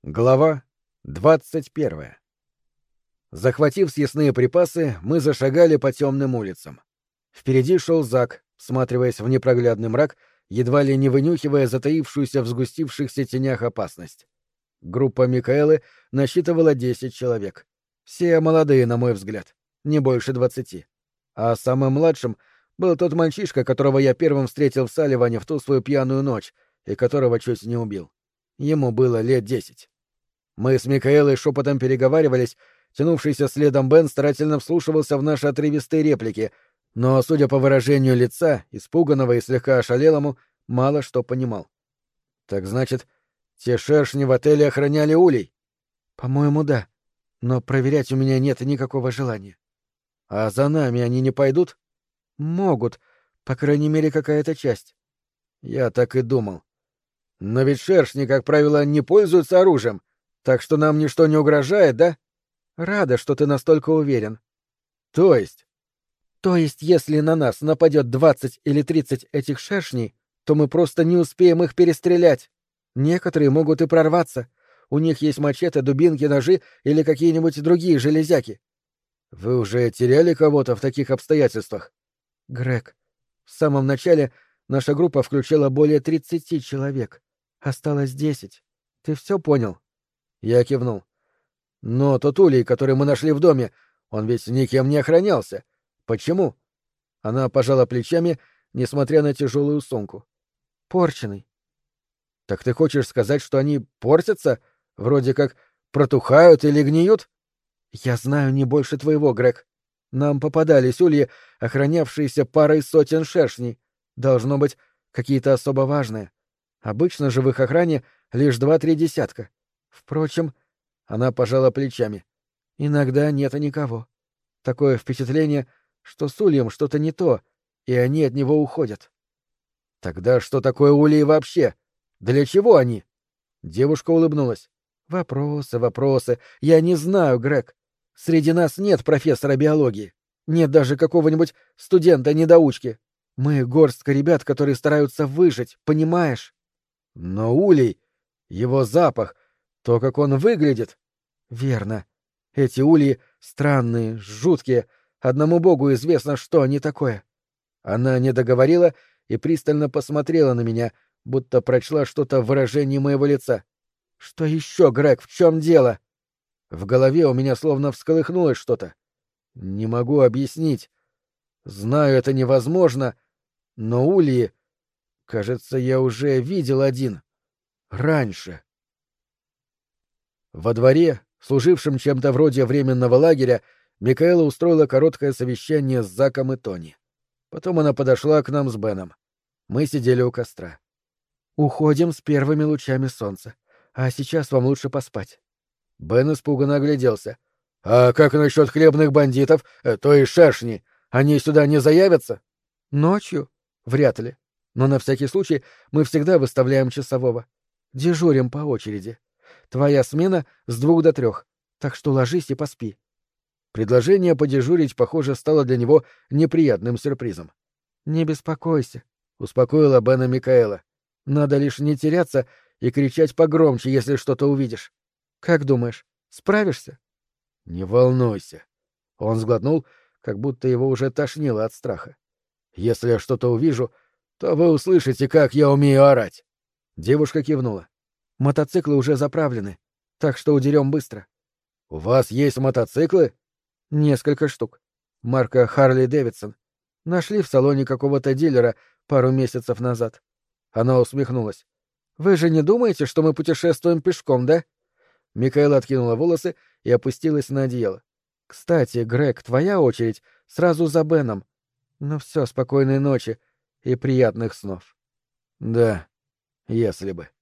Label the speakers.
Speaker 1: Глава 21. Захватив съестные припасы, мы зашагали по темным улицам. Впереди шел Зак, всматриваясь в непроглядный мрак, едва ли не вынюхивая затаившуюся в сгустившихся тенях опасность. Группа Микаэлы насчитывала 10 человек. Все молодые, на мой взгляд, не больше 20. А самым младшим был тот мальчишка, которого я первым встретил в Салливане в ту свою пьяную ночь и которого чуть не убил. Ему было лет 10. Мы с Микаэлой шепотом переговаривались, тянувшийся следом Бен старательно вслушивался в наши отрывистые реплики, но, судя по выражению лица, испуганного и слегка ошалелому, мало что понимал. Так значит, те шершни в отеле охраняли улей? По-моему, да. Но проверять у меня нет никакого желания. А за нами они не пойдут? Могут. По крайней мере, какая-то часть. Я так и думал. Но ведь шершни, как правило, не пользуются оружием. Так что нам ничто не угрожает, да? Рада, что ты настолько уверен. То есть? То есть, если на нас нападет 20 или 30 этих шершней, то мы просто не успеем их перестрелять. Некоторые могут и прорваться. У них есть мачете, дубинки, ножи или какие-нибудь другие железяки. Вы уже теряли кого-то в таких обстоятельствах? Грег, в самом начале наша группа включала более 30 человек. Осталось 10. Ты все понял? Я кивнул. Но тот улей, который мы нашли в доме, он ведь никем не охранялся. Почему? Она пожала плечами, несмотря на тяжелую сумку. Порченый. Так ты хочешь сказать, что они портятся? Вроде как протухают или гниют? Я знаю не больше твоего, Грег. Нам попадались ульи, охранявшиеся парой сотен шершней. Должно быть, какие-то особо важные. Обычно же в их охране лишь 2-3 десятка. Впрочем, она пожала плечами. Иногда нет и никого. Такое впечатление, что с ульем что-то не то, и они от него уходят. Тогда что такое ульи вообще? Для чего они? Девушка улыбнулась. Вопросы, вопросы. Я не знаю, Грег. Среди нас нет профессора биологии. Нет даже какого-нибудь студента-недоучки. Мы горстка ребят, которые стараются выжить, понимаешь? Но улей, его запах, то, как он выглядит. Верно. Эти ульи странные, жуткие. Одному богу известно, что они такое. Она не договорила и пристально посмотрела на меня, будто прочла что-то в выражении моего лица. Что еще, Грег, в чем дело? В голове у меня словно всколыхнулось что-то. Не могу объяснить. Знаю, это невозможно, но ульи... Кажется, я уже видел один. Раньше. Во дворе, служившем чем-то вроде временного лагеря, Микаэла устроила короткое совещание с Заком и Тони. Потом она подошла к нам с Беном. Мы сидели у костра. «Уходим с первыми лучами солнца. А сейчас вам лучше поспать». Бен испуганно огляделся. «А как насчет хлебных бандитов, то есть шершни? Они сюда не заявятся?» «Ночью? Вряд ли. Но на всякий случай мы всегда выставляем часового. Дежурим по очереди. Твоя смена с 2 до 3, так что ложись и поспи». Предложение подежурить, похоже, стало для него неприятным сюрпризом. «Не беспокойся», — успокоила Бена Микаэла. «Надо лишь не теряться и кричать погромче, если что-то увидишь. Как думаешь, справишься?» «Не волнуйся». Он сглотнул, как будто его уже тошнило от страха. «Если я что-то увижу, то вы услышите, как я умею орать». Девушка кивнула. «Мотоциклы уже заправлены, так что удерем быстро». «У вас есть мотоциклы?» «Несколько штук. Марка Харли Дэвидсон. Нашли в салоне какого-то дилера пару месяцев назад». Она усмехнулась. «Вы же не думаете, что мы путешествуем пешком, да?» Микаэла откинула волосы и опустилась на одеяло. «Кстати, Грег, твоя очередь сразу за Беном. Ну все, спокойной ночи и приятных снов». «Да, если бы».